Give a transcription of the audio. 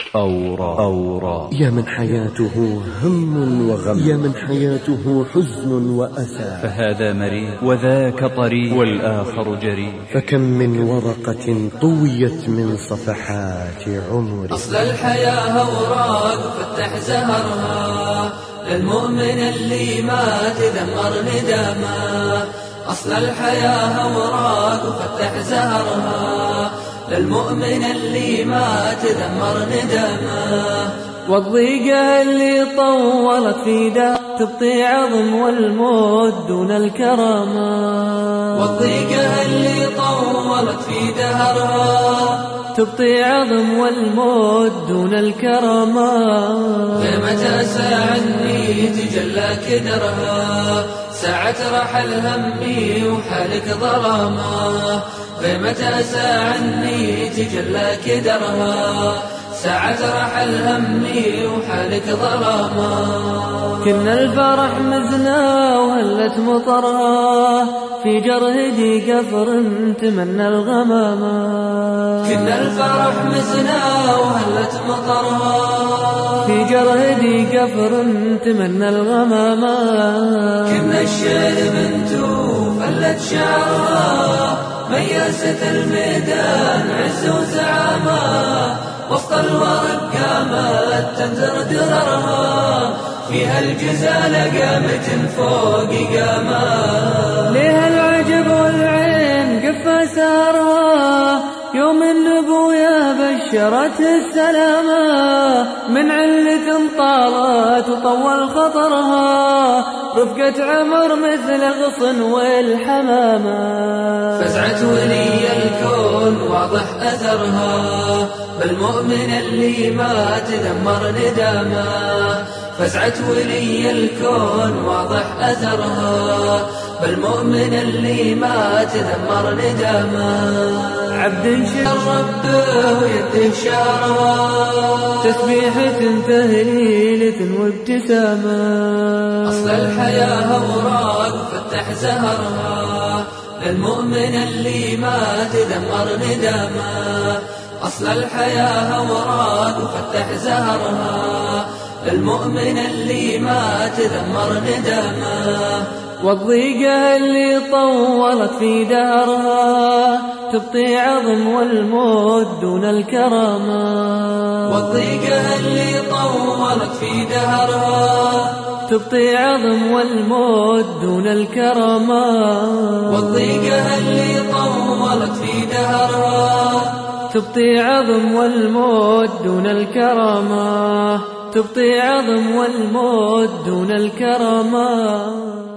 أوراق يا من حياته هم وغم، يا من حياته حزن وأسى، فهذا مريض وذاك طريق والآخر جريء. فكم من ورقة طويت من صفحات عمري. أصل الحياة أوراق فتح زهرها للمؤمن اللي ما تذمر ندما. أصل الحياة أوراق فتح زهرها للمؤمن اللي ما تذمر ندما. والضيقة اللي طولت في ده تبطي عظم والموت دون الكرامة. والضيقة اللي طولت في دهرها تبطي عظم والموت دون الكرامة. لما تأسى عني تجلى كدرها ساعة رحل همي وحالك ظلامة. لما تأسى عني تجلى كدرها ساعة رحل همي وحالك ظلامة. كنا الفرح مزنا وهلت مطرها في جرهدي قفر تمنى الغمامة. كنا الفرح مزنا وهلت مطرها في جرهدي قفر تمنى الغمامة. كنا الشعر بنتو فلت شعرها ميزت الميدان عز وزعامة. وسط الورق قامت تنزر دررها فيها الجزالة قامت فوق قامة. ليها العجب والعين قفا سارها يوم النبوية بشرت السلامة. من علة طالت وطول خطرها رفقة عمر مثل غصن والحمامة. فزعت ولي الكون واضح أثرها بالمؤمن اللي ما تذمر ندما. فزعت ولي الكون واضح أثرها بالمؤمن اللي ما تذمر ندما. عبد ربه ويده شارها تسبيحة تهليلة وابتسامة. أصل الحياة أوراق فتح زهرها للمؤمن اللي ما تذمر ندما. أصل الحياة أوراق فتح زهرها للمؤمن اللي ما تذمر ندما. والضيقة اللي طولت في دهرها تبطي عظم والموت دون الكرامة. والضيقة اللي طولت في دهرها تبطي عظم والموت دون الكرامة. والضيقة اللي طولت في دهرها تبطي عظم والموت دون الكرامة. تبطي عظم والموت دون الكرامة.